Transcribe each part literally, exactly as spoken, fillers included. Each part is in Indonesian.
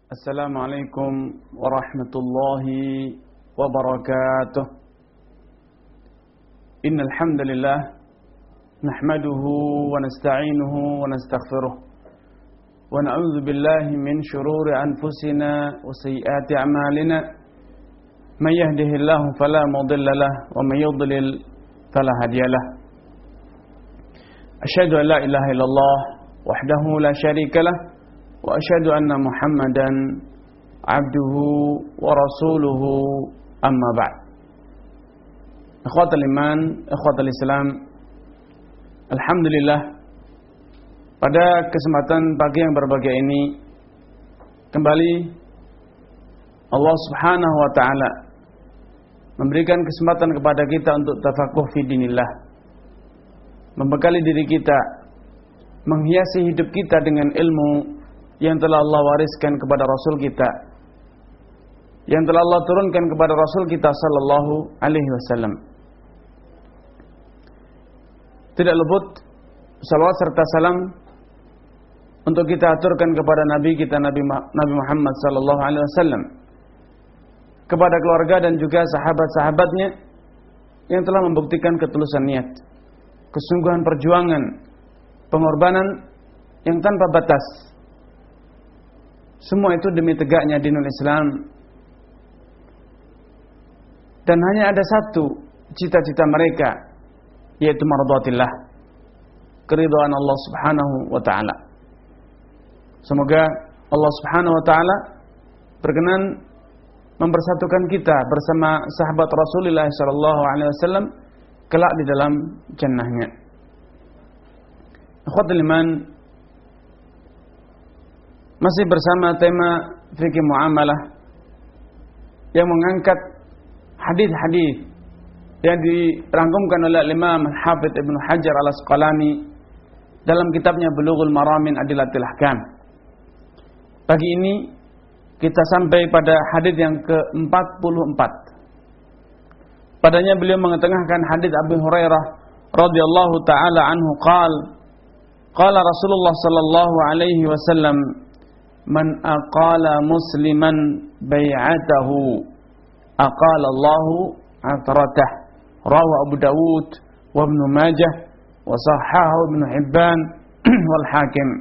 Assalamualaikum warahmatullahi wabarakatuh. Innal hamdalillah nahmaduhu wa nasta'inuhu wa nastaghfiruh wa na'udzu billahi min shururi anfusina wa sayyiati a'malina. Man yahdihillahu fala mudilla lahu wa man yudlil fala hadiya lahu. Asyhadu an la ilaha illallah wahdahu la syarika lahu wa asyhadu anna Muhammadan abduhu wa rasuluhu, amma ba'd. Ikhwatal iman, ikhwatal Islam, alhamdulillah, pada kesempatan pagi yang berbahagia ini kembali Allah Subhanahu wa taala memberikan kesempatan kepada kita untuk tafakuh fi dinillah, membekali diri kita, menghiasi hidup kita dengan ilmu yang telah Allah wariskan kepada Rasul kita, yang telah Allah turunkan kepada Rasul kita sallallahu alaihi wasallam. Tidak luput salawat serta salam untuk kita aturkan kepada Nabi kita Nabi Nabi Muhammad sallallahu alaihi wasallam, kepada keluarga dan juga sahabat-sahabatnya yang telah membuktikan ketulusan niat, kesungguhan perjuangan, pengorbanan yang tanpa batas. Semua itu demi tegaknya dinul Islam. Dan hanya ada satu cita-cita mereka, yaitu mardhatillah, keridhaan Allah Subhanahu wa taala. Semoga Allah Subhanahu wa taala berkenan mempersatukan kita bersama sahabat Rasulullah sallallahu alaihi wasallam kelak di dalam jannahnya. Ikhwatul iman, masih bersama tema fikih muamalah yang mengangkat hadis-hadis yang dirangkumkan oleh Imam Al-Hafidz Ibnu Hajar Al-Asqalani dalam kitabnya Bulughul Maram min Adillatil Ahkam. Pagi ini kita sampai pada hadis yang ke empat puluh empat. Padanya beliau mengetengahkan hadis Abu Hurairah radhiyallahu taala anhu qala qala Rasulullah sallallahu alaihi wasallam, man aqala musliman bai'atahu aqala Allahu atratah. Rawahu Abu Dawud wa Ibnu Majah wa sahahahu Ibnu Hibban wal Hakim.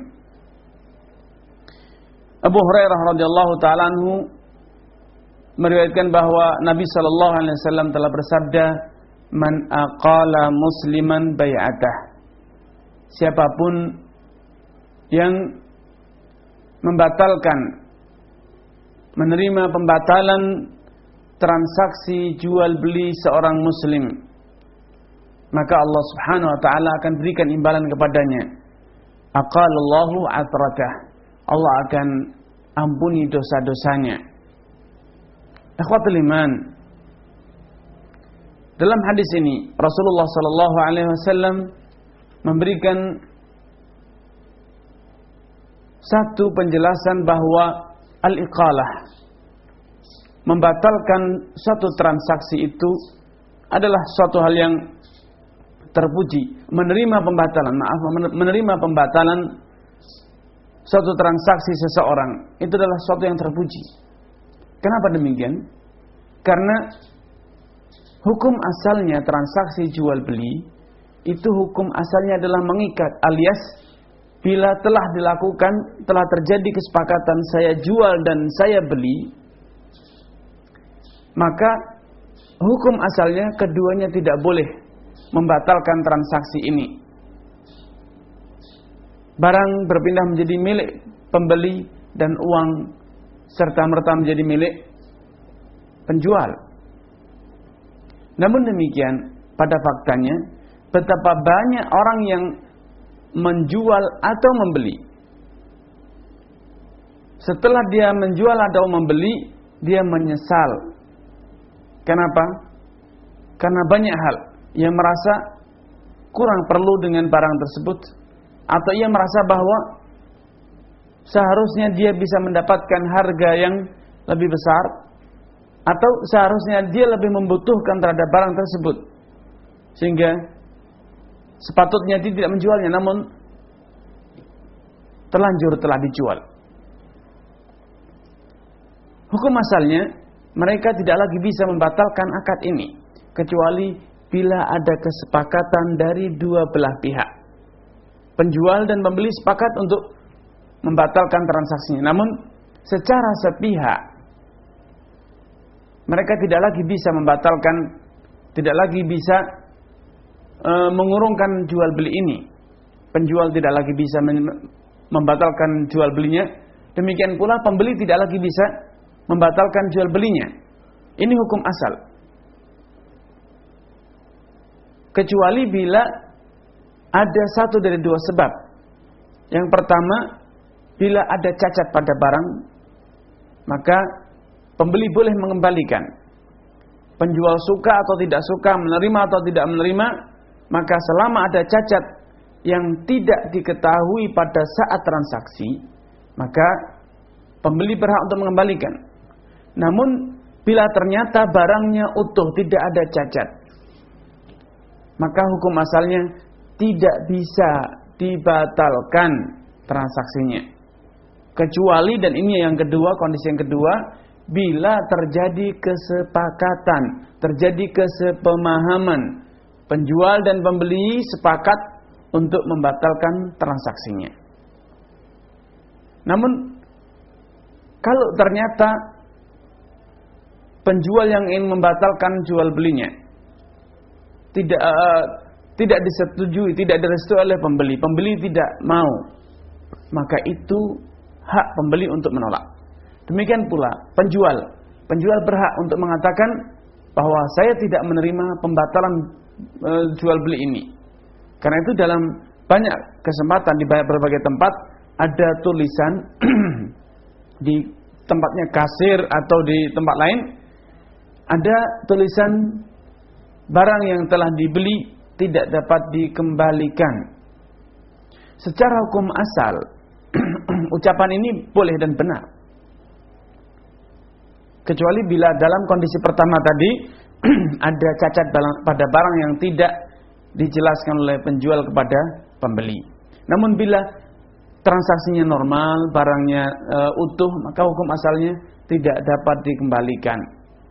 Abu Hurairah radhiyallahu taala anhu meriwayatkan bahwa Nabi sallallahu alaihi wasallam telah bersabda, man aqala musliman bai'atah. Siapapun yang membatalkan, menerima pembatalan transaksi jual beli seorang muslim, maka Allah Subhanahu wa taala akan berikan imbalan kepadanya. Aqalallahu atrakah. Allah akan ampuni dosa-dosanya. Ikhwatul iman, dalam hadis ini Rasulullah sallallahu alaihi wasallam memberikan satu penjelasan bahwa al-iqalah, membatalkan suatu transaksi itu adalah suatu hal yang terpuji. Menerima pembatalan, maaf, menerima pembatalan suatu transaksi seseorang itu adalah suatu yang terpuji. Kenapa demikian? Karena hukum asalnya transaksi jual beli itu hukum asalnya adalah mengikat, alias bila telah dilakukan, telah terjadi kesepakatan saya jual dan saya beli, maka hukum asalnya keduanya tidak boleh membatalkan transaksi ini. Barang berpindah menjadi milik pembeli dan uang serta-merta menjadi milik penjual. Namun demikian, pada faktanya betapa banyak orang yang menjual atau membeli, setelah dia menjual atau membeli, dia menyesal. Kenapa? Karena banyak hal yang merasa kurang perlu dengan barang tersebut, atau ia merasa bahwa seharusnya dia bisa mendapatkan harga yang lebih besar, atau seharusnya dia lebih membutuhkan terhadap barang tersebut, sehingga sepatutnya dia tidak menjualnya, namun terlanjur telah dijual. hukum asalnya mereka tidak lagi bisa membatalkan akad ini kecuali bila ada kesepakatan dari dua belah pihak. Penjual dan pembeli sepakat untuk membatalkan transaksinya. Namun secara sepihak mereka tidak lagi bisa membatalkan, tidak lagi bisa e, mengurungkan jual beli ini. Penjual tidak lagi bisa membatalkan jual belinya. Demikian pula pembeli tidak lagi bisa membatalkan jual belinya. Ini hukum asal. Kecuali bila ada satu dari dua sebab. Yang pertama, bila ada cacat pada barang, maka pembeli boleh mengembalikan. Penjual suka atau tidak suka, menerima atau tidak menerima, maka selama ada cacat yang tidak diketahui pada saat transaksi, maka pembeli berhak untuk mengembalikan. Namun bila ternyata barangnya utuh, tidak ada cacat, maka hukum asalnya tidak bisa dibatalkan transaksinya. Kecuali, dan ini yang kedua, kondisi yang kedua, bila terjadi kesepakatan, terjadi kesepemahaman, penjual dan pembeli sepakat untuk membatalkan transaksinya. Namun kalau ternyata penjual yang ingin membatalkan jual belinya tidak uh, tidak disetujui, tidak direstui oleh pembeli, pembeli tidak mau, maka itu hak pembeli untuk menolak. Demikian pula penjual, penjual berhak untuk mengatakan bahwa saya tidak menerima pembatalan e, jual beli ini. Karena itu dalam banyak kesempatan di berbagai tempat ada tulisan di tempatnya kasir atau di tempat lain ada tulisan barang yang telah dibeli tidak dapat dikembalikan. Secara hukum asal ucapan ini boleh dan benar, kecuali bila dalam kondisi pertama tadi ada cacat pada barang yang tidak dijelaskan oleh penjual kepada pembeli. Namun bila transaksinya normal, barangnya e, utuh, maka hukum asalnya tidak dapat dikembalikan.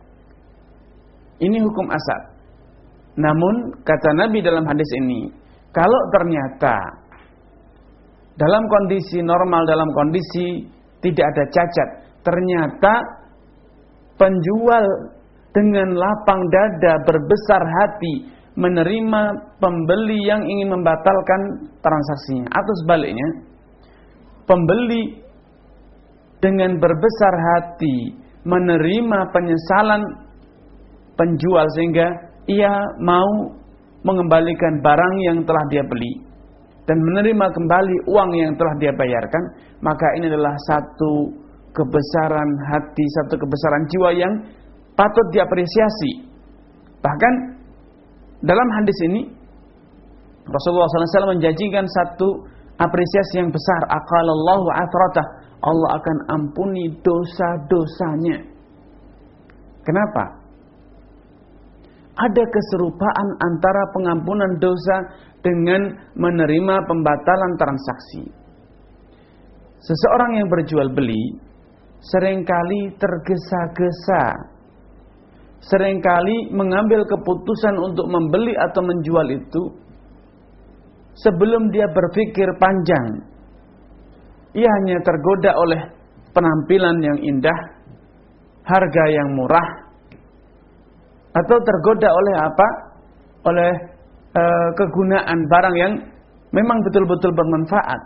Ini hukum asal. Namun kata Nabi dalam hadis ini, kalau ternyata dalam kondisi normal, dalam kondisi tidak ada cacat, ternyata penjual dengan lapang dada, berbesar hati menerima pembeli yang ingin membatalkan transaksinya, atau sebaliknya, pembeli dengan berbesar hati menerima penyesalan penjual sehingga ia mau mengembalikan barang yang telah dia beli dan menerima kembali uang yang telah dia bayarkan, maka ini adalah satu kebesaran hati, satu kebesaran jiwa yang patut diapresiasi. Bahkan dalam hadis ini Rasulullah sallallahu alaihi wasallam menjanjikan satu apresiasi yang besar. Aqalallahu athratah, Allah akan ampuni dosa-dosanya. Kenapa? Ada keserupaan antara pengampunan dosa dengan menerima pembatalan transaksi. Seseorang yang berjual beli seringkali tergesa-gesa, seringkali mengambil keputusan untuk membeli atau menjual itu sebelum dia berpikir panjang. Ia hanya tergoda oleh penampilan yang indah, harga yang murah, atau tergoda oleh apa? Oleh e, kegunaan barang yang memang betul-betul bermanfaat.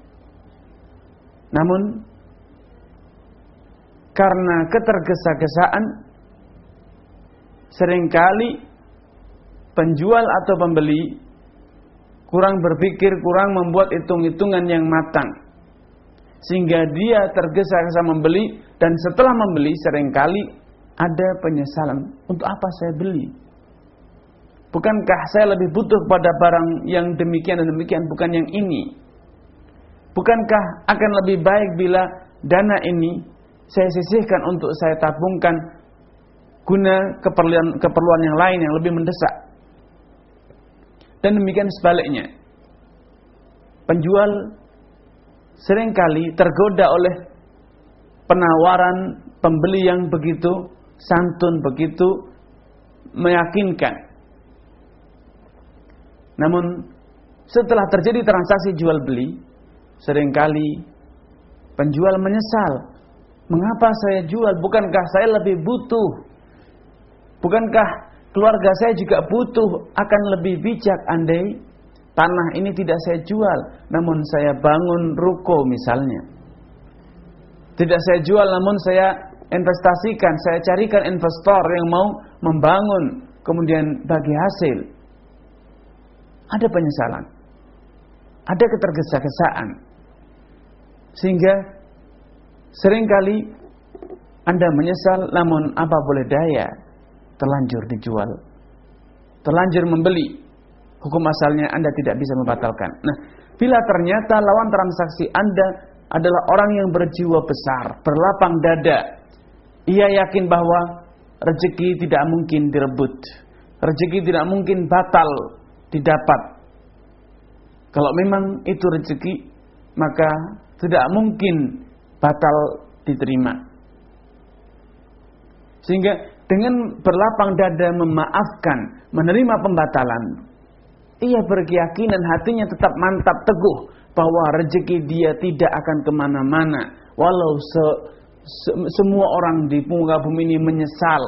Namun karena ketergesa-gesaan, seringkali penjual atau pembeli kurang berpikir, kurang membuat hitung-hitungan yang matang, sehingga dia tergesa-gesa membeli, dan setelah membeli seringkali ada penyesalan. Untuk apa saya beli? Bukankah saya lebih butuh pada barang yang demikian dan demikian, bukan yang ini? Bukankah akan lebih baik bila dana ini saya sisihkan untuk saya tabungkan guna keperluan, keperluan yang lain yang lebih mendesak? Dan demikian sebaliknya. Penjual seringkali tergoda oleh penawaran pembeli yang begitu santun, begitu meyakinkan. Namun setelah terjadi transaksi jual beli, seringkali penjual menyesal. Mengapa saya jual? Bukankah saya lebih butuh? Bukankah keluarga saya juga butuh? Akan lebih bijak andai tanah ini tidak saya jual, namun saya bangun ruko misalnya. Tidak saya jual, namun saya investasikan, saya carikan investor yang mau membangun, kemudian bagi hasil. Ada penyesalan, ada ketergesa-gesaan, sehingga seringkali Anda menyesal, namun apa boleh daya, terlanjur dijual, terlanjur membeli. Hukum asalnya Anda tidak bisa membatalkan. Nah, bila ternyata lawan transaksi Anda adalah orang yang berjiwa besar, berlapang dada, ia yakin bahwa rezeki tidak mungkin direbut, rezeki tidak mungkin batal didapat. Kalau memang itu rezeki, maka tidak mungkin batal diterima. Sehingga dengan berlapang dada memaafkan, menerima pembatalan, ia berkeyakinan, hatinya tetap mantap teguh bahwa rezeki dia tidak akan kemana-mana. Walau se, se, semua orang di muka bumi ini menyesal,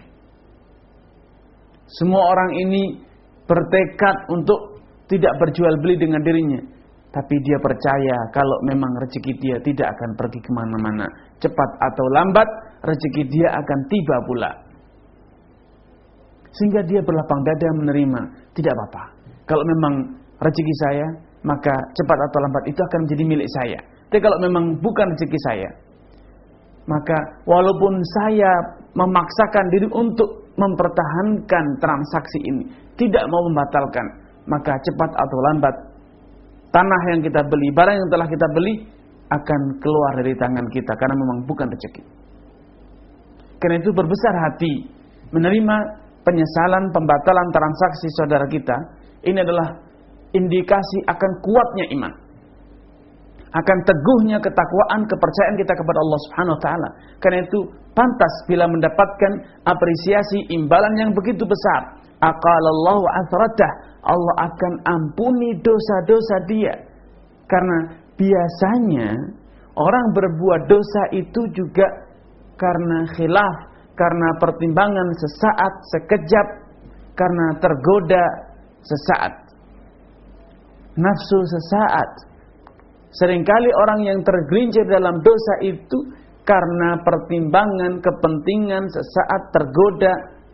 semua orang ini bertekad untuk tidak berjual beli dengan dirinya, tapi dia percaya kalau memang rezeki dia tidak akan pergi kemana-mana. Cepat atau lambat rezeki dia akan tiba pula. Sehingga dia berlapang dada menerima, tidak apa-apa. Kalau memang rezeki saya, maka cepat atau lambat itu akan menjadi milik saya. Tapi kalau memang bukan rezeki saya, maka walaupun saya memaksakan diri untuk mempertahankan transaksi ini, tidak mau membatalkan, maka cepat atau lambat tanah yang kita beli, barang yang telah kita beli akan keluar dari tangan kita karena memang bukan rezeki. Karena itu berbesar hati menerima penyesalan pembatalan transaksi saudara kita. Ini adalah indikasi akan kuatnya iman, akan teguhnya ketakwaan, kepercayaan kita kepada Allah Subhanahu wa taala. Karena itu pantas bila mendapatkan apresiasi imbalan yang begitu besar. Aqalallahu athratah, Allah akan ampuni dosa-dosa dia. Karena biasanya orang berbuat dosa itu juga karena khilaf, karena pertimbangan sesaat, sekejap, karena tergoda sesaat, nafsu sesaat. Seringkali orang yang tergelincir dalam dosa itu karena pertimbangan, kepentingan sesaat, tergoda,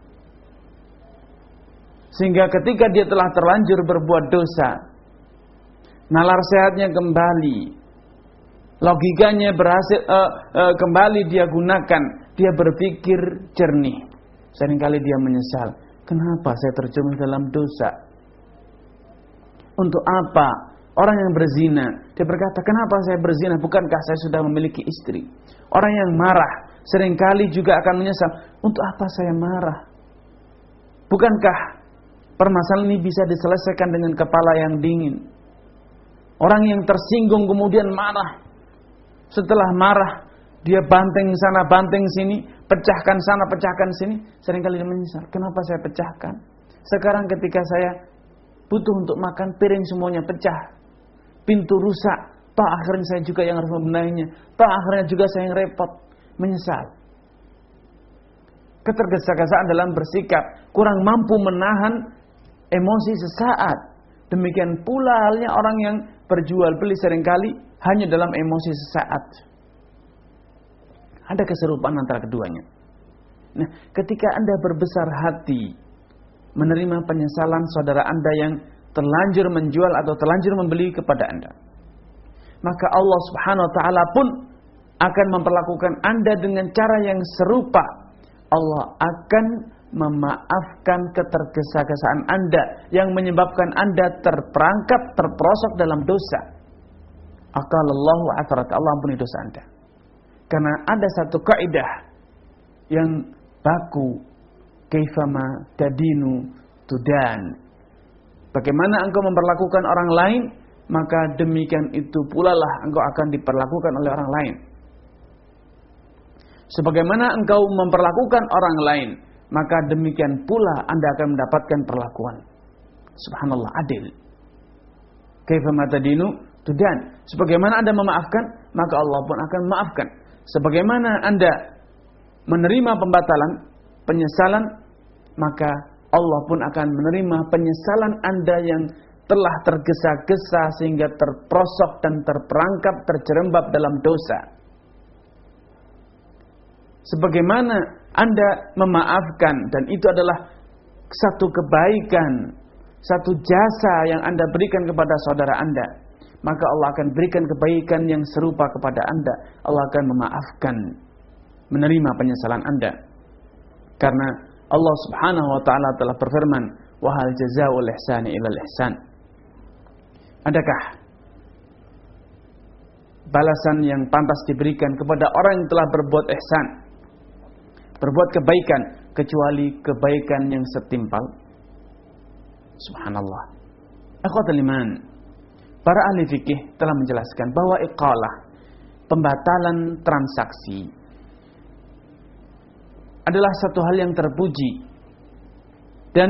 sehingga ketika dia telah terlanjur berbuat dosa, nalar sehatnya kembali, logikanya berhasil uh, uh, kembali dia gunakan, dia berpikir jernih. Seringkali dia menyesal, kenapa saya terjerumus dalam dosa? Untuk apa? Orang yang berzina, dia berkata, kenapa saya berzina? Bukankah saya sudah memiliki istri? Orang yang marah seringkali juga akan menyesal, untuk apa saya marah? Bukankah permasalahan ini bisa diselesaikan dengan kepala yang dingin? Orang yang tersinggung kemudian marah. Setelah marah, dia banting sana, banting sini, pecahkan sana, pecahkan sini. Seringkali dia menyesal, kenapa saya pecahkan? Sekarang ketika saya butuh untuk makan, piring semuanya pecah, pintu rusak, toh akhirnya saya juga yang harus membenahinya, toh akhirnya juga saya yang repot. Menyesal. Ketergesa-gesaan dalam bersikap, kurang mampu menahan emosi sesaat. Demikian pula halnya orang yang berjual beli seringkali hanya dalam emosi sesaat. Ada keserupaan antara keduanya. Nah, ketika Anda berbesar hati menerima penyesalan saudara Anda yang terlanjur menjual atau terlanjur membeli kepada Anda, maka Allah Subhanahu wa taala pun akan memperlakukan Anda dengan cara yang serupa. Allah akan memaafkan ketergesa-gesaan Anda yang menyebabkan Anda terperangkap, terperosok dalam dosa. Aqalallahu athrat, Allah ampuni dosa Anda. Karena ada satu kaidah yang baku, kaifama tadinu tudan. Bagaimana engkau memperlakukan orang lain, maka demikian itu pula lah engkau akan diperlakukan oleh orang lain. Sebagaimana engkau memperlakukan orang lain, maka demikian pula Anda akan mendapatkan perlakuan. Subhanallah, adil. Kaifa ma tadinu tudan. Sebagaimana Anda memaafkan, maka Allah pun akan memaafkan. Sebagaimana Anda menerima pembatalan, penyesalan, maka Allah pun akan menerima penyesalan Anda yang telah tergesa-gesa sehingga terperosok dan terperangkap, terjerembab dalam dosa. Sebagaimana Anda memaafkan, dan itu adalah satu kebaikan, satu jasa yang Anda berikan kepada saudara Anda, maka Allah akan berikan kebaikan yang serupa kepada Anda. Allah akan memaafkan, menerima penyesalan Anda. Karena Allah Subhanahu wa taala telah berfirman, "Wa hal jazaa'ul ihsani ilal ihsan." Adakah balasan yang pantas diberikan kepada orang yang telah berbuat ihsan, berbuat kebaikan, kecuali kebaikan yang setimpal? Subhanallah. Akhwatul iman, para ahli fikih telah menjelaskan bahwa iqalah, pembatalan transaksi, adalah satu hal yang terpuji dan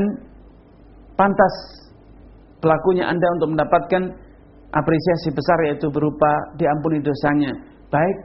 pantas pelakunya Anda untuk mendapatkan apresiasi besar, yaitu berupa diampuni dosanya, baik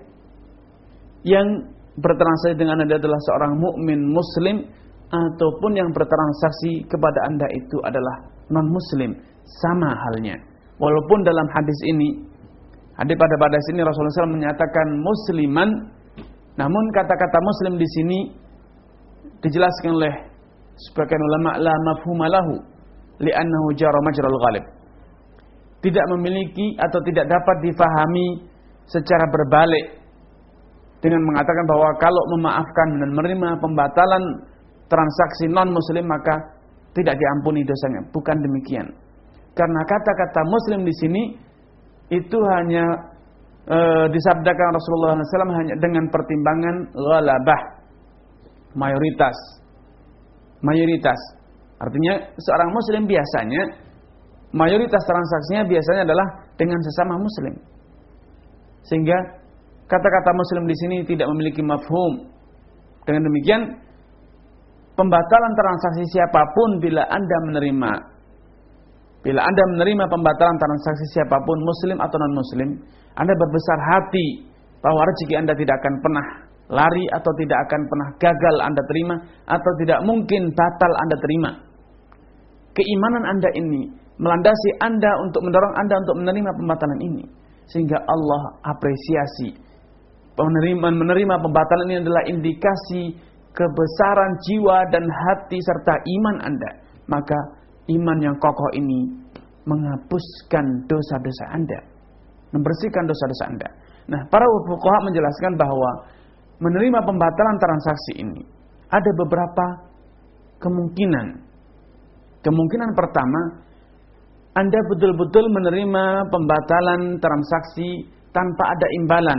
yang bertransaksi dengan Anda adalah seorang mukmin muslim ataupun yang bertransaksi kepada Anda itu adalah non muslim, sama halnya. Walaupun dalam hadis ini, hadis pada pada sini Rasulullah shallallahu alaihi wasallam menyatakan musliman, namun kata-kata muslim di sini dijelaskan oleh sebagian ulama la mafhuma lahu li'annahu jara majral ghalib. Tidak memiliki atau tidak dapat difahami secara berbalik dengan mengatakan bahwa kalau memaafkan dan menerima pembatalan transaksi non muslim maka tidak diampuni dosanya. Bukan demikian. Karena kata-kata muslim di sini itu hanya e, disabdakan Rasulullah shallallahu alaihi wasallam hanya dengan pertimbangan ghalabah, mayoritas. Mayoritas. Artinya seorang muslim biasanya mayoritas transaksinya biasanya adalah dengan sesama muslim. Sehingga kata-kata muslim di sini tidak memiliki mafhum. Dengan demikian, pembatalan transaksi siapapun bila Anda menerima bila Anda menerima pembatalan transaksi siapapun, muslim atau non-muslim, Anda berbesar hati bahwa rezeki Anda tidak akan pernah lari atau tidak akan pernah gagal Anda terima atau tidak mungkin batal Anda terima. Keimanan Anda ini melandasi Anda untuk mendorong Anda untuk menerima pembatalan ini, sehingga Allah apresiasi. Menerima, menerima pembatalan ini adalah indikasi kebesaran jiwa dan hati serta iman Anda. Maka iman yang kokoh ini menghapuskan dosa-dosa Anda, membersihkan dosa-dosa Anda. Nah, para fuqaha menjelaskan bahwa menerima pembatalan transaksi ini ada beberapa kemungkinan. Kemungkinan pertama, Anda betul-betul menerima pembatalan transaksi tanpa ada imbalan.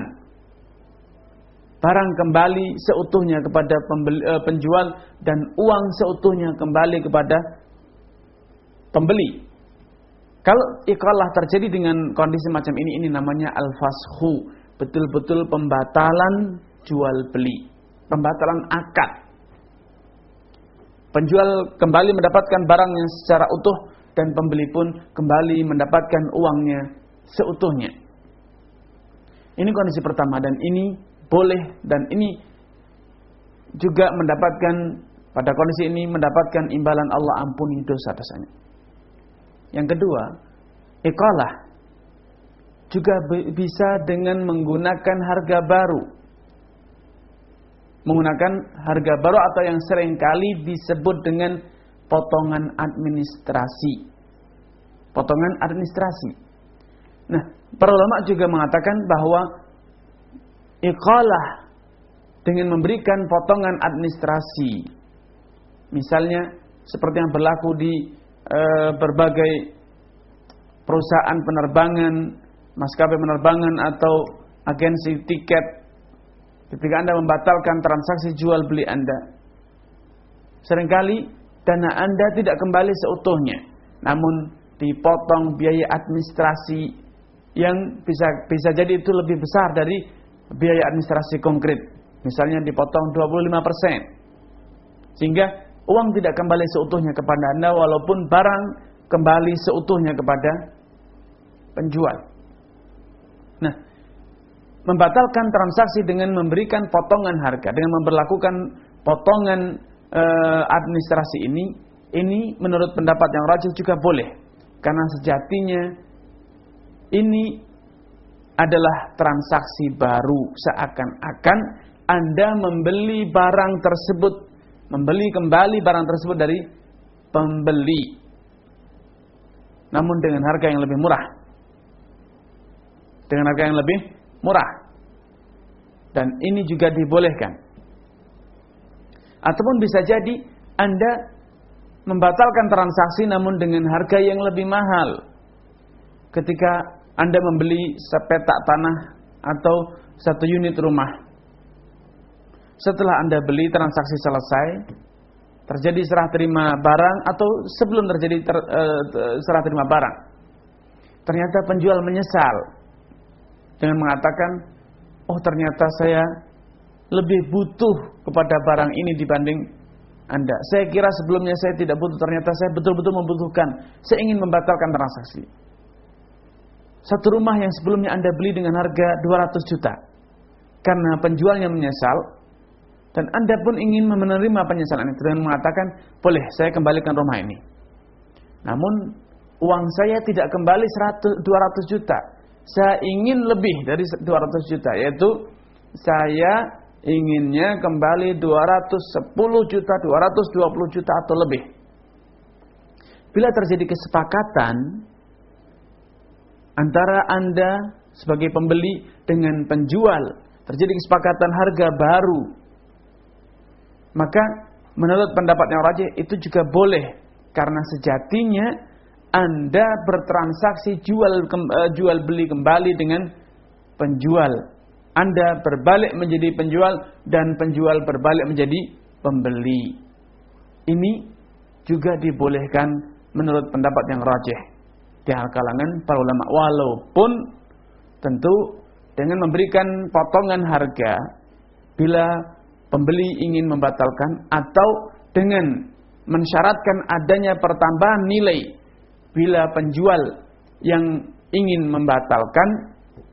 Barang kembali seutuhnya kepada pembeli, eh, penjual dan uang seutuhnya kembali kepada pembeli. Kalau iqalah terjadi dengan kondisi macam ini, ini namanya al-fashu, betul-betul pembatalan jual beli, pembatalan akad. Penjual kembali mendapatkan barangnya secara utuh dan pembeli pun kembali mendapatkan uangnya seutuhnya. Ini kondisi pertama, dan ini boleh, dan ini juga mendapatkan, pada kondisi ini mendapatkan imbalan Allah ampuni dosa-dosanya. Yang kedua, iqalah juga bisa dengan menggunakan harga baru. Menggunakan harga baru atau yang seringkali disebut dengan potongan administrasi. Potongan administrasi. Nah, para ulama juga mengatakan bahwa iqalah dengan memberikan potongan administrasi, misalnya seperti yang berlaku di e, berbagai perusahaan penerbangan, maskapai penerbangan atau agensi tiket, ketika Anda membatalkan transaksi jual beli Anda, seringkali dana Anda tidak kembali seutuhnya, namun dipotong biaya administrasi yang bisa bisa jadi itu lebih besar dari biaya administrasi konkret. Misalnya dipotong dua puluh lima persen. Sehingga uang tidak kembali seutuhnya kepada Anda, walaupun barang kembali seutuhnya kepada penjual. Nah, membatalkan transaksi dengan memberikan potongan harga, dengan memperlakukan potongan e, administrasi ini, ini menurut pendapat yang rajih juga boleh. Karena sejatinya ini adalah transaksi baru, seakan-akan Anda membeli barang tersebut, membeli kembali barang tersebut dari pembeli, namun dengan harga yang lebih murah. Dengan harga yang lebih murah. Dan ini juga dibolehkan. Ataupun bisa jadi Anda membatalkan transaksi namun dengan harga yang lebih mahal. Ketika Anda membeli sepetak tanah atau satu unit rumah. Setelah Anda beli, transaksi selesai, terjadi serah terima barang, atau sebelum terjadi ter, uh, serah terima barang, ternyata penjual menyesal dengan mengatakan, oh ternyata saya lebih butuh kepada barang ini dibanding Anda. Saya kira sebelumnya saya tidak butuh, ternyata saya betul-betul membutuhkan. Saya ingin membatalkan transaksi. Satu rumah yang sebelumnya Anda beli dengan harga dua ratus juta. Karena penjualnya menyesal, dan Anda pun ingin menerima penyesalan itu dengan mengatakan, boleh saya kembalikan rumah ini. Namun uang saya tidak kembali dua ratus juta. Saya ingin lebih dari dua ratus juta, yaitu saya inginnya kembali dua ratus sepuluh juta, dua ratus dua puluh juta atau lebih. Bila terjadi kesepakatan antara Anda sebagai pembeli dengan penjual, terjadi kesepakatan harga baru, maka menurut pendapat yang rajih itu juga boleh, karena sejatinya Anda bertransaksi jual jual beli kembali dengan penjual. Anda berbalik menjadi penjual dan penjual berbalik menjadi pembeli. Ini juga dibolehkan menurut pendapat yang rajih di kalangan para ulama, walaupun tentu dengan memberikan potongan harga bila pembeli ingin membatalkan, atau dengan mensyaratkan adanya pertambahan nilai bila penjual yang ingin membatalkan.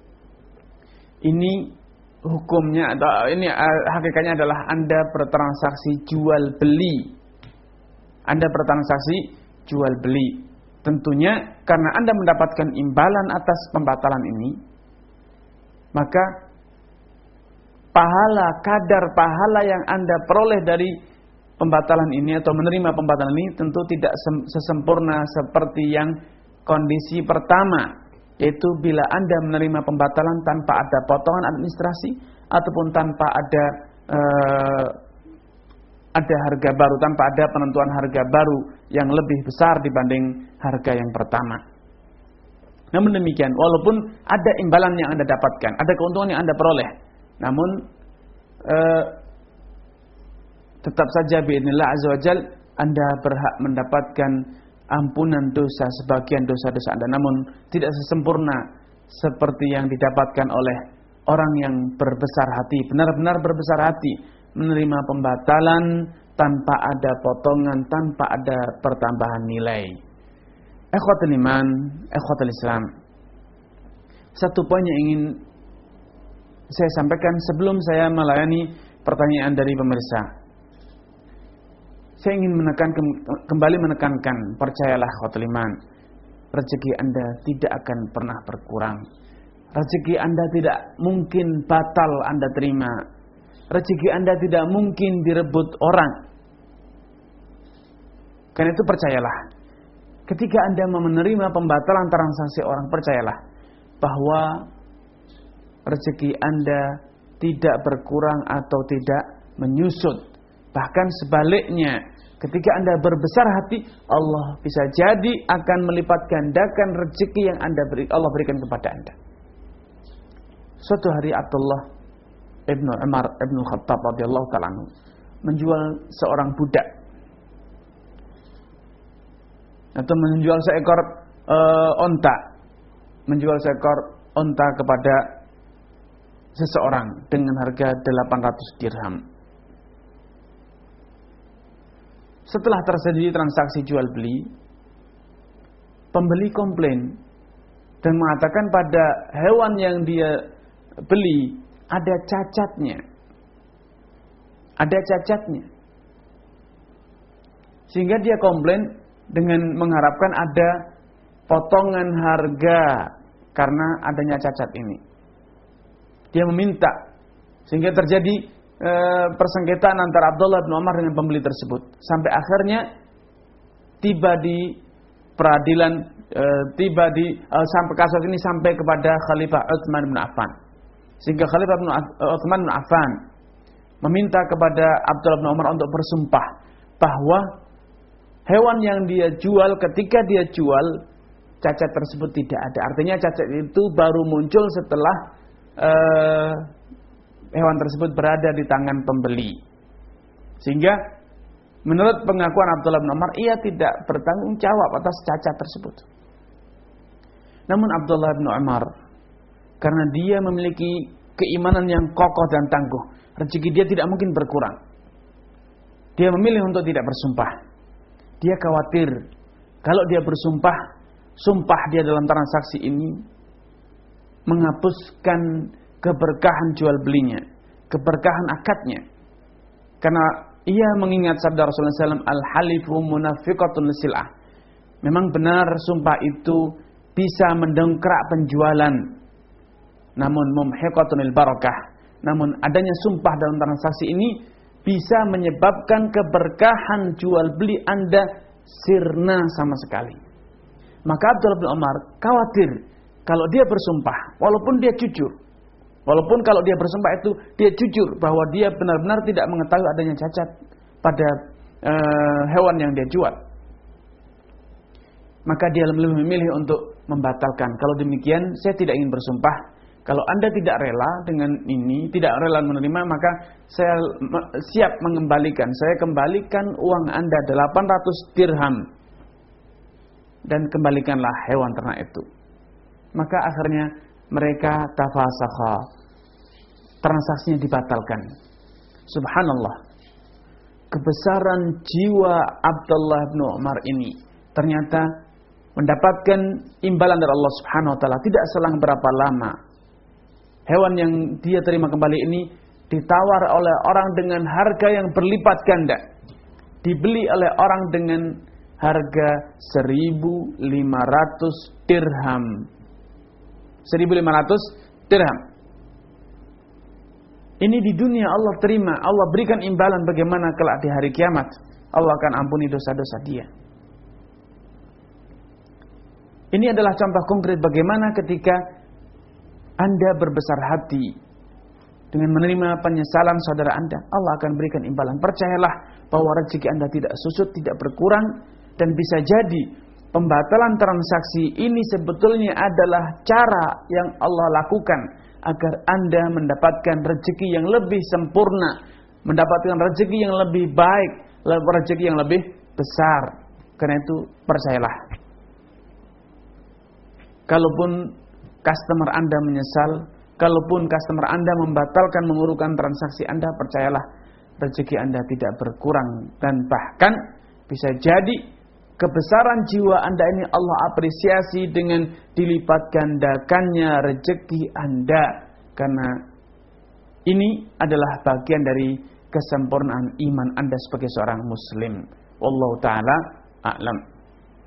Ini hukumnya atau ini hakikatnya adalah Anda bertransaksi jual beli. Anda bertransaksi jual beli. Tentunya karena Anda mendapatkan imbalan atas pembatalan ini, maka pahala, kadar pahala yang Anda peroleh dari pembatalan ini atau menerima pembatalan ini tentu tidak sesempurna seperti yang kondisi pertama, yaitu bila Anda menerima pembatalan tanpa ada potongan administrasi ataupun tanpa ada eh, ada harga baru, tanpa ada penentuan harga baru yang lebih besar dibanding harga yang pertama. Namun demikian, walaupun ada imbalan yang Anda dapatkan, ada keuntungan yang Anda peroleh, namun eh, tetap saja biidznillah azza wajal Anda berhak mendapatkan ampunan dosa sebagian dosa-dosa Anda, namun tidak sesempurna seperti yang didapatkan oleh orang yang berbesar hati, benar-benar berbesar hati menerima pembatalan tanpa ada potongan, tanpa ada pertambahan nilai. Ikhwatul iman, ikhwatul Islam, satu poin yang ingin saya sampaikan sebelum saya melayani pertanyaan dari pemirsa. Saya ingin menekan kembali menekankan, percayalah ikhwatul iman, rezeki Anda tidak akan pernah berkurang. Rezeki Anda tidak mungkin batal Anda terima. Rezeki Anda tidak mungkin direbut orang. Karena itu percayalah, ketika Anda menerima pembatalan transaksi orang, percayalah bahwa rezeki Anda tidak berkurang atau tidak menyusut. Bahkan sebaliknya, ketika Anda berbesar hati, Allah bisa jadi akan melipat gandakan rezeki yang Anda beri, Allah berikan kepada Anda. Suatu hari Abdullah ibnu Umar ibnu Khattab radhiyallahu ta'ala anhu menjual seorang budak, atau menjual seekor uh, onta, menjual seekor onta kepada seseorang dengan harga delapan ratus dirham. Setelah terjadi transaksi jual beli, pembeli komplain dan mengatakan pada hewan yang dia beli ada cacatnya. Ada cacatnya. Sehingga dia komplain dengan mengharapkan ada potongan harga karena adanya cacat ini. Dia meminta sehingga terjadi e, persengketaan antara Abdullah bin Umar dengan pembeli tersebut. Sampai akhirnya tiba di peradilan, e, tiba di e, sampai kasus ini sampai kepada Khalifah Utsman bin Affan. Sehingga Khalifah bin Utsman bin Affan meminta kepada Abdullah bin Umar untuk bersumpah bahwa hewan yang dia jual, ketika dia jual, cacat tersebut tidak ada. Artinya cacat itu baru muncul setelah uh, hewan tersebut berada di tangan pembeli. Sehingga menurut pengakuan Abdullah bin Umar, ia tidak bertanggung jawab atas cacat tersebut. Namun Abdullah bin Umar, karena dia memiliki keimanan yang kokoh dan tangguh, rezeki dia tidak mungkin berkurang. Dia memilih untuk tidak bersumpah. Dia khawatir kalau dia bersumpah, sumpah dia dalam transaksi ini menghapuskan keberkahan jual belinya, keberkahan akadnya. Karena ia mengingat sabda Rasulullah shallallahu alaihi wasallam, al-halifu munafiqatun lisil'ah. Memang benar sumpah itu bisa mendongkrak penjualan, namun mumhiqatun lil barakah. Namun adanya sumpah dalam transaksi ini bisa menyebabkan keberkahan jual beli Anda sirna sama sekali. Maka Abdullah bin Umar khawatir kalau dia bersumpah, walaupun dia jujur, walaupun kalau dia bersumpah itu dia jujur bahwa dia benar-benar tidak mengetahui adanya cacat pada uh, hewan yang dia jual, maka dia lebih memilih untuk membatalkan. Kalau demikian, saya tidak ingin bersumpah. Kalau Anda tidak rela dengan ini, tidak rela menerima, maka saya siap mengembalikan. Saya kembalikan uang Anda delapan ratus dirham. Dan kembalikanlah hewan ternak itu. Maka akhirnya mereka tafasakha. Transaksinya dibatalkan. Subhanallah. Kebesaran jiwa Abdullah bin Umar ini ternyata mendapatkan imbalan dari Allah Subhanahu wa taala tidak selang berapa lama. Hewan yang dia terima kembali ini ditawar oleh orang dengan harga yang berlipat ganda. Dibeli oleh orang dengan harga seribu lima ratus dirham. seribu lima ratus dirham. Ini di dunia Allah terima, Allah berikan imbalan bagaimana kelak di hari kiamat. Allah akan ampuni dosa-dosa dia. Ini adalah contoh konkret bagaimana ketika Anda berbesar hati dengan menerima penyesalan saudara Anda, Allah akan berikan imbalan. Percayalah bahwa rezeki Anda tidak susut, tidak berkurang, dan bisa jadi pembatalan transaksi ini sebetulnya adalah cara yang Allah lakukan agar Anda mendapatkan rezeki yang lebih sempurna, mendapatkan rezeki yang lebih baik, rezeki yang lebih besar. Karena itu percayalah. Kalaupun customer Anda menyesal, kalaupun customer Anda membatalkan mengurukan transaksi Anda, percayalah rezeki Anda tidak berkurang, dan bahkan bisa jadi kebesaran jiwa Anda ini Allah apresiasi dengan dilipat gandakannya rezeki Anda, karena ini adalah bagian dari kesempurnaan iman Anda sebagai seorang muslim. Wallahu taala a'lam.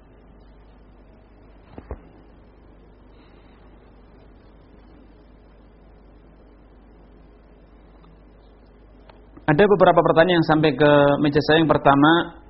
Ada beberapa pertanyaan yang sampai ke meja saya. Yang pertama,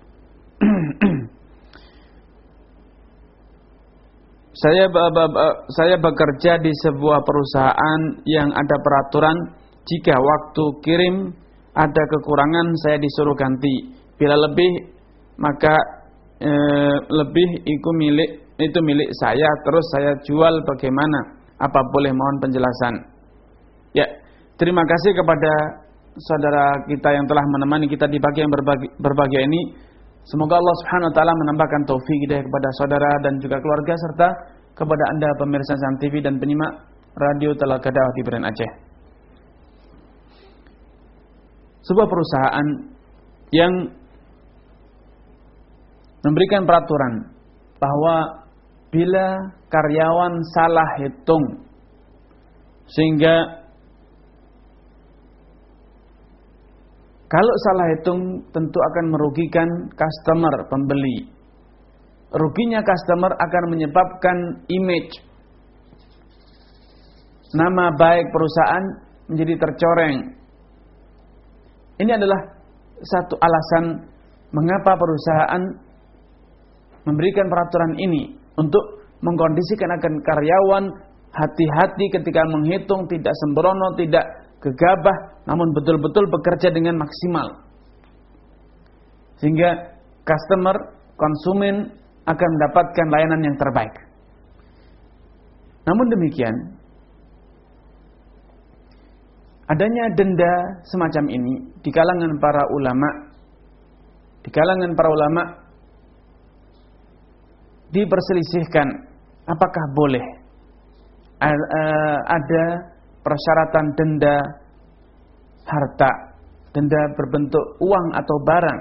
saya saya bekerja di sebuah perusahaan yang ada peraturan jika waktu kirim ada kekurangan saya disuruh ganti. Bila lebih maka e, lebih itu milik itu milik saya, terus saya jual bagaimana? Apa boleh mohon penjelasan? Ya, terima kasih kepada saudara kita yang telah menemani kita di pagi yang berbahagia ini. Semoga Allah Subhanahu wa taala menambahkan taufik hidayah kepada saudara dan juga keluarga, serta kepada Anda pemirsa Sam T V dan penyimak radio Telaga Dakwah di Beren Aceh. sebuah perusahaan yang memberikan peraturan bahwa bila karyawan salah hitung sehingga kalau salah hitung tentu akan merugikan customer, pembeli. Ruginya customer akan menyebabkan image, nama baik perusahaan menjadi tercoreng. Ini adalah satu alasan mengapa perusahaan memberikan peraturan ini untuk mengkondisikan akan karyawan hati-hati ketika menghitung, tidak sembrono, tidak gegabah, namun betul-betul bekerja dengan maksimal. Sehingga customer, konsumen akan mendapatkan layanan yang terbaik. Namun demikian, adanya denda semacam ini di kalangan para ulama, di kalangan para ulama diperselisihkan apakah boleh ada persyaratan denda harta, denda berbentuk uang atau barang.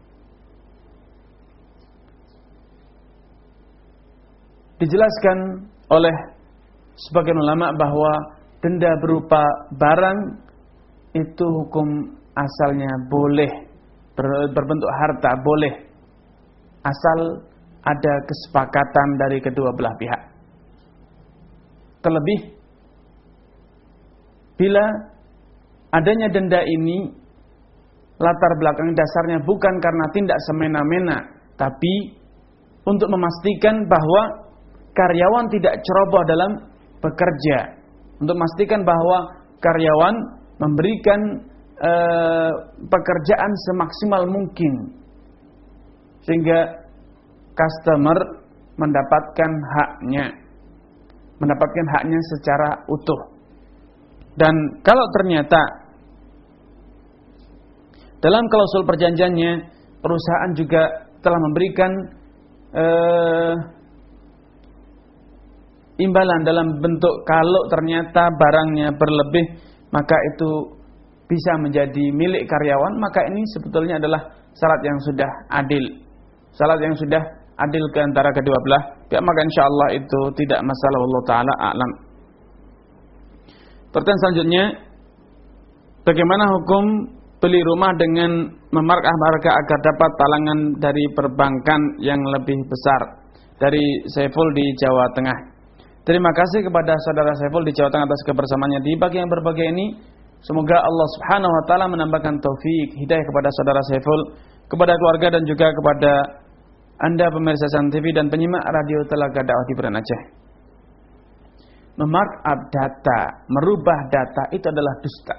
Dijelaskan oleh sebagian ulama bahwa denda berupa barang itu hukum asalnya boleh, berbentuk harta boleh, asal ada kesepakatan dari kedua belah pihak. Terlebih bila adanya denda ini latar belakang dasarnya bukan karena tindak semena-mena, tapi untuk memastikan bahwa karyawan tidak ceroboh dalam bekerja, untuk memastikan bahwa karyawan memberikan eh, pekerjaan semaksimal mungkin sehingga customer mendapatkan haknya, mendapatkan haknya secara utuh. Dan kalau ternyata dalam klausul perjanjiannya perusahaan juga telah memberikan eh, imbalan dalam bentuk kalau ternyata barangnya berlebih maka itu bisa menjadi milik karyawan, maka ini sebetulnya adalah syarat yang sudah adil, syarat yang sudah adil ke antara kedua belah pihak, maka insyaallah itu tidak masalah. Wallahu taala a'lam. Pertanyaan selanjutnya, bagaimana hukum beli rumah dengan memarkah harga agar dapat talangan dari perbankan yang lebih besar? Dari Saiful di Jawa Tengah. Terima kasih kepada saudara Saiful di Jawa Tengah atas kebersamaannya di pagi yang berbahagia ini. Semoga Allah Subhanahu wa taala menambahkan taufik hidayah kepada saudara Saiful, kepada keluarga dan juga kepada Anda pemirsa San T V dan penyimak radio Telaga Dakwah di Beren Aceh. Memarkup data, merubah data itu adalah dusta.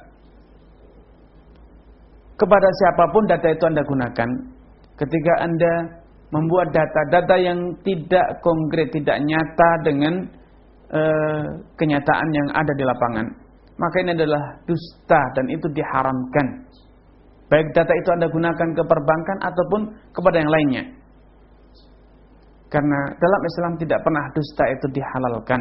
Kepada siapapun data itu Anda gunakan, ketika Anda membuat data-data yang tidak konkret, tidak nyata dengan uh, kenyataan yang ada di lapangan, maka ini adalah dusta dan itu diharamkan. Baik data itu Anda gunakan ke perbankan ataupun kepada yang lainnya. Karena dalam Islam tidak pernah dusta itu dihalalkan.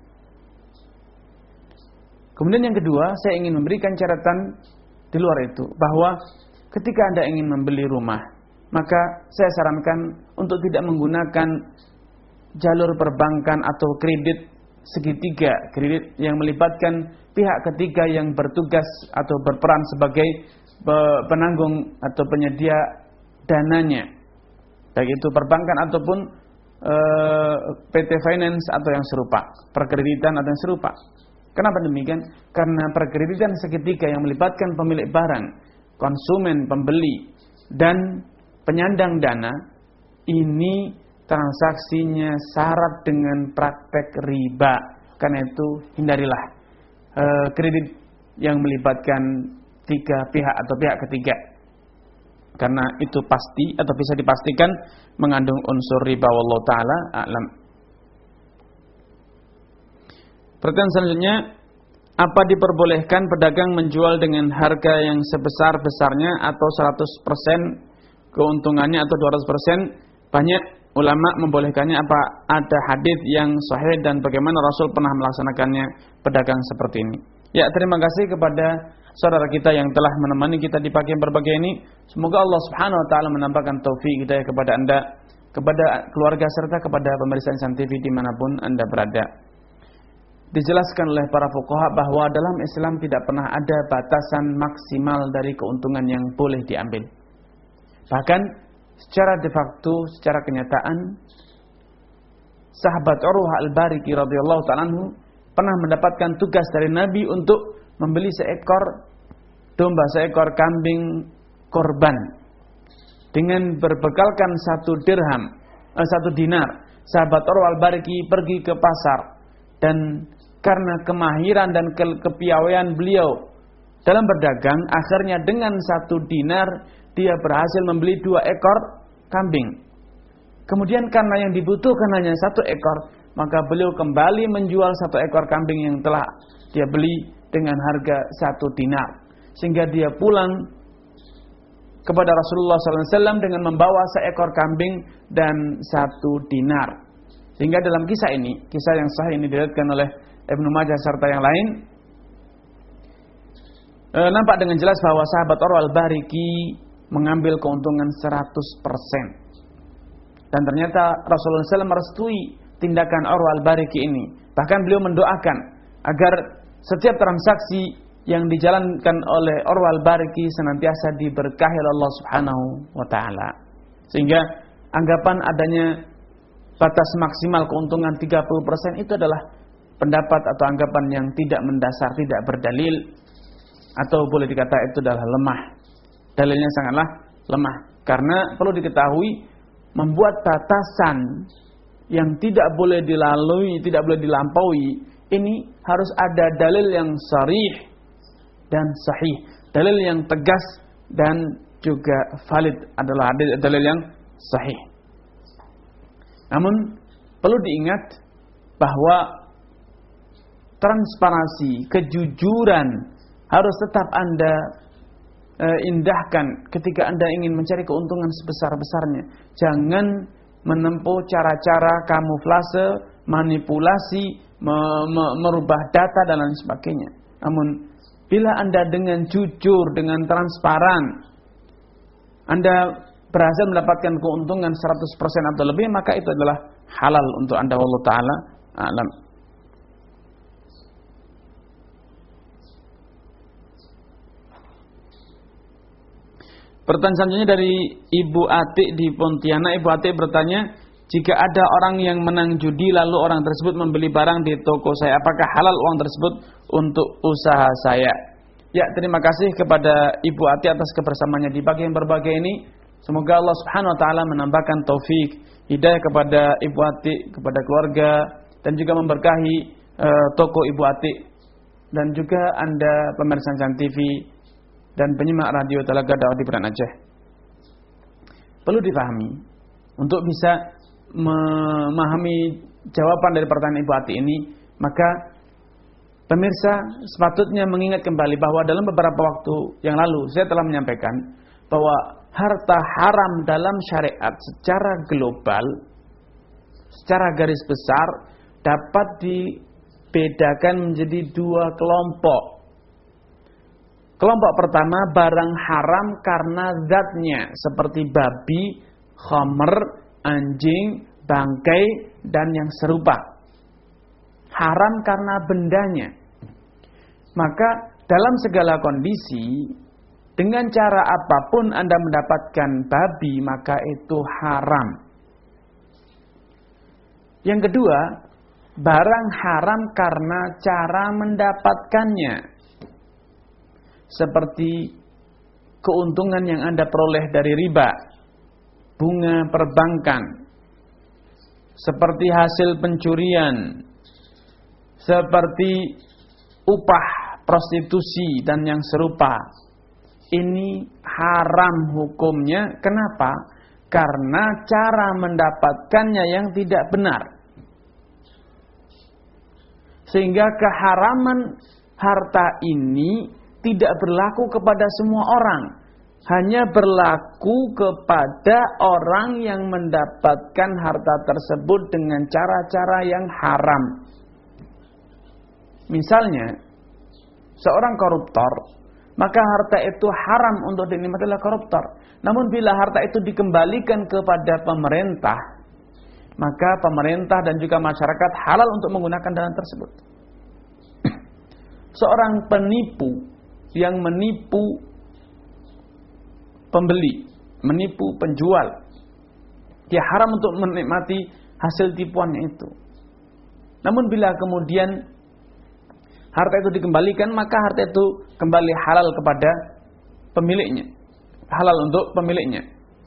Kemudian yang kedua, saya ingin memberikan catatan di luar itu, bahwa ketika Anda ingin membeli rumah, maka saya sarankan untuk tidak menggunakan jalur perbankan atau kredit segitiga, kredit yang melibatkan pihak ketiga yang bertugas atau berperan sebagai penanggung atau penyedia dananya, baik itu perbankan ataupun eh, P T Finance atau yang serupa, perkreditan atau yang serupa. Kenapa demikian? Karena perkreditan segitiga yang melibatkan pemilik barang, konsumen, pembeli, dan penyandang dana, ini transaksinya syarat dengan praktek riba. Karena itu hindarilah e, kredit yang melibatkan tiga pihak atau pihak ketiga. Karena itu pasti atau bisa dipastikan mengandung unsur riba. Wallahu ta'ala a'lam. Pertanyaan selanjutnya, apa diperbolehkan pedagang menjual dengan harga yang sebesar-besarnya atau seratus persen keuntungannya atau dua ratus persen? Banyak ulama membolehkannya. Apa ada hadis yang sahih dan bagaimana Rasul pernah melaksanakannya pedagang seperti ini? Ya, terima kasih kepada saudara kita yang telah menemani kita di pagi yang berbahagia ini. Semoga Allah Subhanahu wa taala menambahkan taufik hidayah kepada Anda, kepada keluarga serta kepada pemirsa Insan T V dimanapun Anda berada. Dijelaskan oleh para fuqaha bahwa dalam Islam tidak pernah ada batasan maksimal dari keuntungan yang boleh diambil. Bahkan secara de facto, secara kenyataan, sahabat Urwah Al-Bariki radhiyallahu ta'ala anhu pernah mendapatkan tugas dari Nabi untuk membeli seekor domba, seekor kambing korban dengan berbekalkan satu dirham, eh, satu dinar. Sahabat Urwah Al-Bariki pergi ke pasar dan karena kemahiran dan ke- kepiawaian beliau dalam berdagang, akhirnya dengan satu dinar dia berhasil membeli dua ekor kambing. Kemudian karena yang dibutuhkan hanya satu ekor, maka beliau kembali menjual satu ekor kambing yang telah dia beli dengan harga satu dinar. Sehingga dia pulang kepada Rasulullah sallallahu alaihi wasallam dengan membawa seekor kambing dan satu dinar. Sehingga dalam kisah ini, kisah yang sahih ini diriwayatkan oleh Ibnu Majah serta yang lain, e, nampak dengan jelas bahwa sahabat Urwah Al-Bariki mengambil keuntungan seratus persen. Dan ternyata Rasulullah sallallahu alaihi wasallam merestui tindakan Urwah Al-Bariki ini. Bahkan beliau mendoakan agar setiap transaksi yang dijalankan oleh Urwah Al-Bariki senantiasa diberkahi oleh Allah Subhanahu wa taala. Sehingga anggapan adanya batas maksimal keuntungan tiga puluh persen itu adalah pendapat atau anggapan yang tidak mendasar, tidak berdalil, atau boleh dikata itu adalah lemah. Dalilnya sangatlah lemah. Karena perlu diketahui, membuat batasan yang tidak boleh dilalui, tidak boleh dilampaui, ini harus ada dalil yang sharih dan sahih. Dalil yang tegas dan juga valid adalah dalil yang sahih. Namun perlu diingat bahwa transparansi, kejujuran harus tetap Anda e, indahkan ketika Anda ingin mencari keuntungan sebesar-besarnya. Jangan menempuh cara-cara kamuflase, manipulasi, me, me, merubah data dan lain sebagainya. Namun bila Anda dengan jujur, dengan transparan, Anda berhasil mendapatkan keuntungan seratus persen atau lebih, maka itu adalah halal untuk Anda, wallahu taala a'lam. Pertanyaan selanjutnya dari Ibu Atik di Pontianak. Ibu Atik bertanya, jika ada orang yang menang judi lalu orang tersebut membeli barang di toko saya, apakah halal uang tersebut untuk usaha saya? Ya, terima kasih kepada Ibu Atik atas kebersamaannya di pagi yang berbahagia ini. Semoga Allah Subhanahu wa taala menambahkan taufik, hidayah kepada Ibu Atik, kepada keluarga, dan juga memberkahi uh, toko Ibu Atik, dan juga Anda pemirsa Insan T V dan penyimak radio Telaga Dakwah di Beran Aceh. Perlu dipahami, untuk bisa memahami jawaban dari pertanyaan Ibu Atik ini, maka pemirsa sepatutnya mengingat kembali bahwa dalam beberapa waktu yang lalu saya telah menyampaikan bahwa harta haram dalam syariat secara global, secara garis besar dapat dibedakan menjadi dua kelompok. Kelompok pertama, barang haram karena zatnya, seperti babi, khamr, anjing, bangkai, dan yang serupa. Haram karena bendanya. Maka dalam segala kondisi, dengan cara apapun Anda mendapatkan babi, maka itu haram. Yang kedua, barang haram karena cara mendapatkannya. Seperti keuntungan yang Anda peroleh dari riba, bunga perbankan, seperti hasil pencurian, seperti upah prostitusi dan yang serupa. Ini haram hukumnya. Kenapa? Karena cara mendapatkannya yang tidak benar. Sehingga keharaman harta ini tidak berlaku kepada semua orang. Hanya berlaku kepada orang yang mendapatkan harta tersebut dengan cara-cara yang haram. Misalnya, seorang koruptor maka harta itu haram untuk dinikmati oleh koruptor. Namun bila harta itu dikembalikan kepada pemerintah, maka pemerintah dan juga masyarakat halal untuk menggunakan dana tersebut. Seorang penipu yang menipu pembeli, menipu penjual, dia haram untuk menikmati hasil tipuannya itu. Namun bila kemudian harta itu dikembalikan, maka harta itu kembali halal kepada pemiliknya, halal untuk pemiliknya.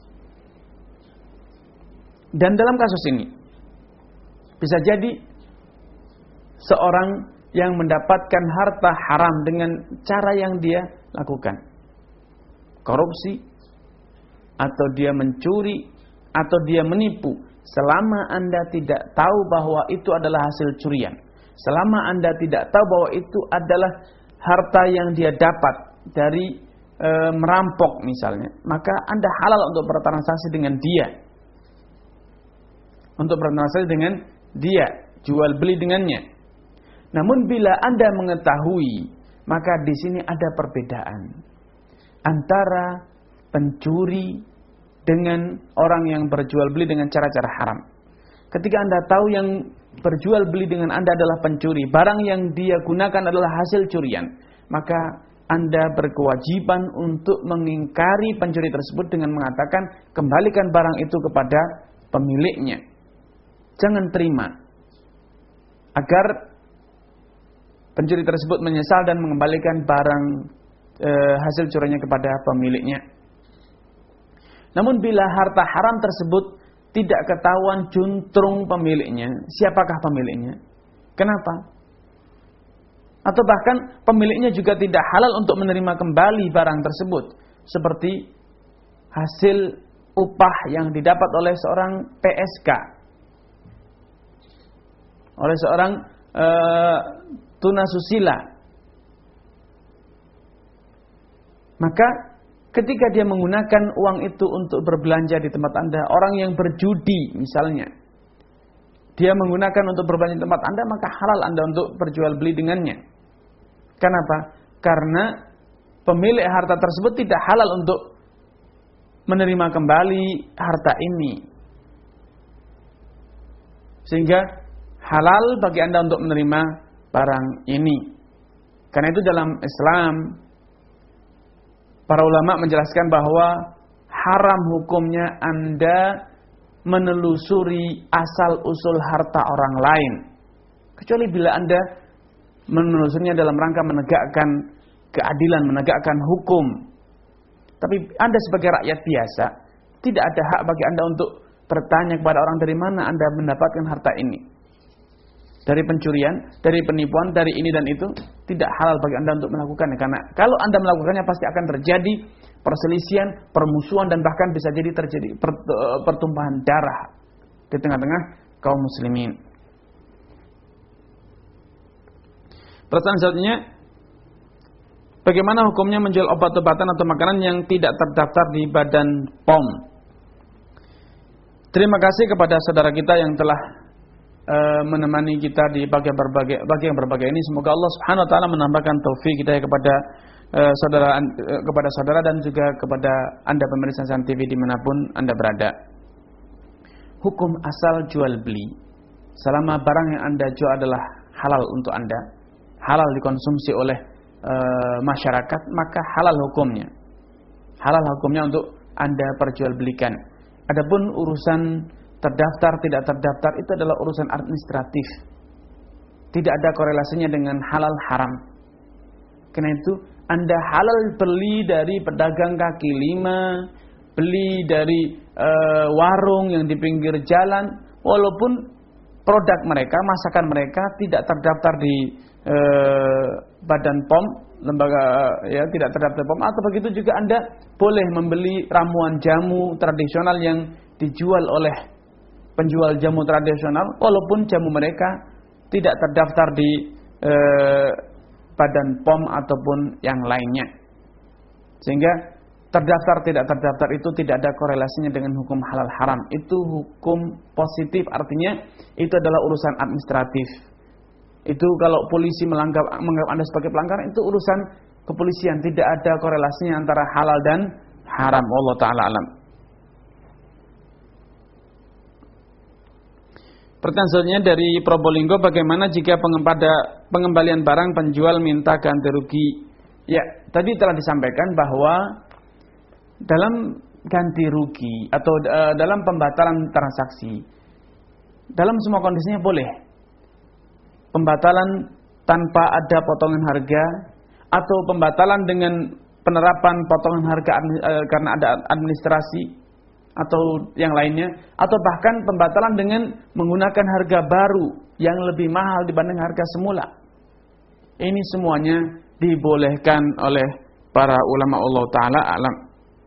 Dan dalam kasus ini bisa jadi seorang yang mendapatkan harta haram dengan cara yang dia lakukan, korupsi, atau dia mencuri, atau dia menipu. Selama Anda tidak tahu bahwa itu adalah hasil curian, selama Anda tidak tahu bahwa itu adalah harta yang dia dapat dari e, merampok misalnya, maka Anda halal untuk bertransaksi dengan dia, untuk bertransaksi dengan dia, jual beli dengannya. Namun bila Anda mengetahui, maka di sini ada perbedaan antara pencuri dengan orang yang berjual beli dengan cara-cara haram. Ketika Anda tahu yang berjual beli dengan Anda adalah pencuri, barang yang dia gunakan adalah hasil curian, maka Anda berkewajiban untuk mengingkari pencuri tersebut dengan mengatakan, kembalikan barang itu kepada pemiliknya. Jangan terima, agar pencuri tersebut menyesal dan mengembalikan barang e, hasil curiannya kepada pemiliknya. Namun bila harta haram tersebut tidak ketahuan juntrung pemiliknya, siapakah pemiliknya? Kenapa? Atau bahkan pemiliknya juga tidak halal untuk menerima kembali barang tersebut, seperti hasil upah yang didapat oleh seorang P S K, oleh seorang e, tunasusila. Maka ketika dia menggunakan uang itu untuk berbelanja di tempat Anda, orang yang berjudi misalnya, dia menggunakan untuk berbelanja di tempat Anda, maka halal Anda untuk berjual beli dengannya. Kenapa? Karena pemilik harta tersebut tidak halal untuk menerima kembali harta ini. Sehingga halal bagi Anda untuk menerima barang ini. Karena itu dalam Islam, para ulama menjelaskan bahwa haram hukumnya Anda menelusuri asal-usul harta orang lain, kecuali bila Anda menelusurinya dalam rangka menegakkan keadilan, menegakkan hukum. Tapi Anda sebagai rakyat biasa, tidak ada hak bagi Anda untuk bertanya kepada orang dari mana Anda mendapatkan harta ini. Dari pencurian, dari penipuan, dari ini dan itu, tidak halal bagi Anda untuk melakukannya. Karena kalau Anda melakukannya pasti akan terjadi perselisihan, permusuhan, dan bahkan bisa jadi terjadi pertumpahan darah di tengah-tengah kaum muslimin. Pertanyaan selanjutnya, bagaimana hukumnya menjual obat-obatan atau makanan yang tidak terdaftar di Badan P O M? Terima kasih kepada saudara kita yang telah menemani kita di bagian berbagai bagian berbagai ini. Semoga Allah Subhanahu wa taala menambahkan taufik hidayah kepada uh, saudara uh, kepada saudara dan juga kepada Anda pemirsa San T V dimanapun Anda berada. Hukum asal jual beli, selama barang yang Anda jual adalah halal untuk Anda, halal dikonsumsi oleh uh, masyarakat, maka halal hukumnya. Halal hukumnya untuk Anda perjualbelikan. Adapun urusan terdaftar tidak terdaftar itu adalah urusan administratif, tidak ada korelasinya dengan halal haram. Karena itu Anda halal beli dari pedagang kaki lima, beli dari e, warung yang di pinggir jalan, walaupun produk mereka, masakan mereka tidak terdaftar di e, Badan P O M, lembaga ya tidak terdaftar P O M. Atau begitu juga Anda boleh membeli ramuan jamu tradisional yang dijual oleh penjual jamu tradisional, walaupun jamu mereka tidak terdaftar di eh, Badan P O M ataupun yang lainnya. Sehingga terdaftar tidak terdaftar itu tidak ada korelasinya dengan hukum halal haram. Itu hukum positif, artinya itu adalah urusan administratif. Itu kalau polisi menganggap, menganggap Anda sebagai pelanggar, itu urusan kepolisian, tidak ada korelasinya antara halal dan haram. Wallahu taala alam. Pertanyaan selanjutnya dari Probolinggo, bagaimana jika pada pengembalian barang penjual minta ganti rugi? Ya, tadi telah disampaikan bahwa dalam ganti rugi atau uh, dalam pembatalan transaksi, dalam semua kondisinya boleh. Pembatalan tanpa ada potongan harga, atau pembatalan dengan penerapan potongan harga uh, karena ada administrasi atau yang lainnya, atau bahkan pembatalan dengan menggunakan harga baru yang lebih mahal dibanding harga semula. Ini semuanya dibolehkan oleh para ulama Allah taala alam.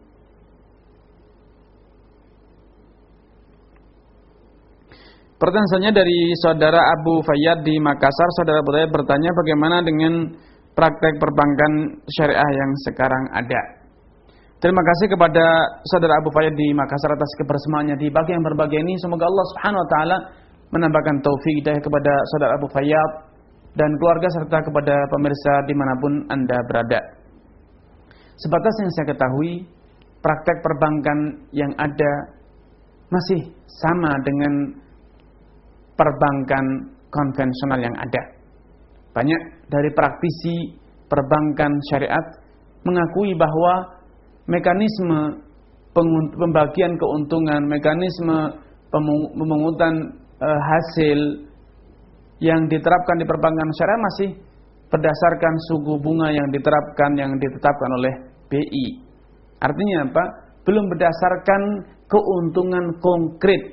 Pertanyaan selanjutnya dari saudara Abu Fayyad di Makassar. Saudara Abu Fayyad bertanya, bagaimana dengan praktek perbankan syariah yang sekarang ada? Terima kasih kepada saudara Abu Fayyad di Makassar atas kebersamaannya di pagi yang berbahagia ini. Semoga Allah Subhanahu wa taala menambahkan taufik hidayah kepada saudara Abu Fayyad dan keluarga serta kepada pemirsa dimanapun Anda berada. Sebatas yang saya ketahui, praktek perbankan yang ada masih sama dengan perbankan konvensional yang ada. Banyak dari praktisi perbankan syariat mengakui bahwa mekanisme pembagian keuntungan, mekanisme pemungutan e, hasil yang diterapkan di perbankan syariah masih berdasarkan suku bunga yang diterapkan, yang ditetapkan oleh B I. Artinya apa? Belum berdasarkan keuntungan konkret,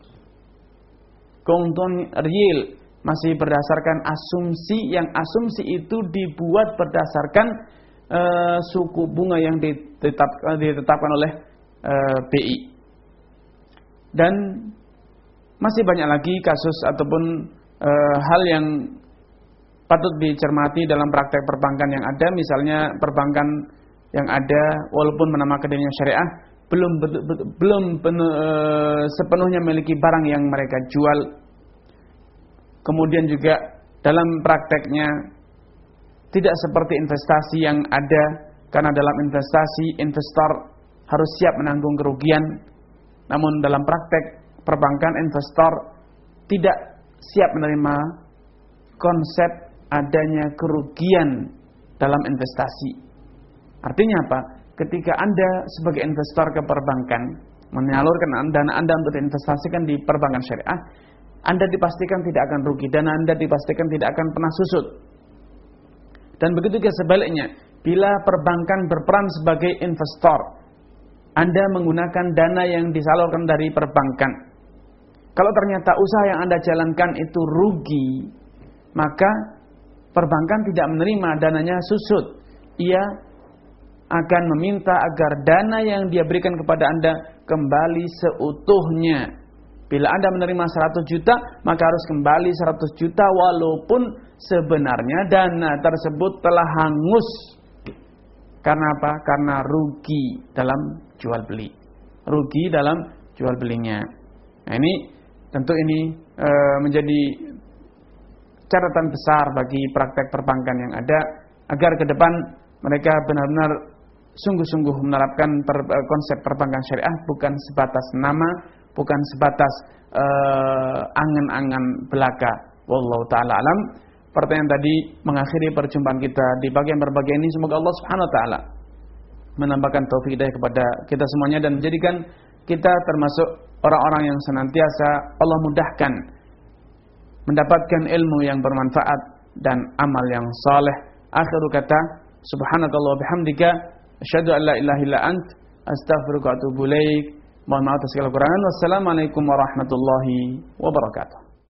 keuntungan real, masih berdasarkan asumsi, yang asumsi itu dibuat berdasarkan Uh, suku bunga yang ditetap, uh, ditetapkan oleh uh, B I. Dan masih banyak lagi kasus ataupun uh, hal yang patut dicermati dalam praktek perbankan yang ada. Misalnya perbankan yang ada walaupun menamakan dirinya syariah, belum betul, betul, belum penuh, uh, sepenuhnya memiliki barang yang mereka jual. Kemudian juga dalam prakteknya tidak seperti investasi yang ada, karena dalam investasi investor harus siap menanggung kerugian. Namun dalam praktek perbankan investor tidak siap menerima konsep adanya kerugian dalam investasi. Artinya apa? Ketika Anda sebagai investor ke perbankan menyalurkan dana Anda untuk diinvestasikan di perbankan syariah, Anda dipastikan tidak akan rugi, dana Anda dipastikan tidak akan pernah susut. Dan begitu juga sebaliknya, bila perbankan berperan sebagai investor, Anda menggunakan dana yang disalurkan dari perbankan. Kalau ternyata usaha yang Anda jalankan itu rugi, maka perbankan tidak menerima dananya susut. Ia akan meminta agar dana yang dia berikan kepada Anda kembali seutuhnya. Bila Anda menerima seratus juta, maka harus kembali seratus juta walaupun sebenarnya dana tersebut telah hangus. Karena apa? Karena rugi dalam jual beli. Rugi dalam jual belinya. Nah, ini tentu ini e, menjadi catatan besar bagi praktek perbankan yang ada, agar ke depan mereka benar-benar sungguh-sungguh menerapkan per, konsep perbankan syariah, bukan sebatas nama, bukan sebatas uh, angan-angan belaka. Wallahu ta'ala alam. Pertanyaan tadi mengakhiri perjumpaan kita di bagian berbagai ini. Semoga Allah Subhanahu wa ta'ala menambahkan taufik hidayah kepada kita semuanya dan menjadikan kita termasuk orang-orang yang senantiasa Allah mudahkan mendapatkan ilmu yang bermanfaat dan amal yang saleh. Akhiru kata, subhanakallah bihamdika asyhadu an la ilaha illa ant astaghfiruka wa atubu ilaik. Mohon maaf atas segala kekurangan. Wassalamualaikum warahmatullahi wabarakatuh.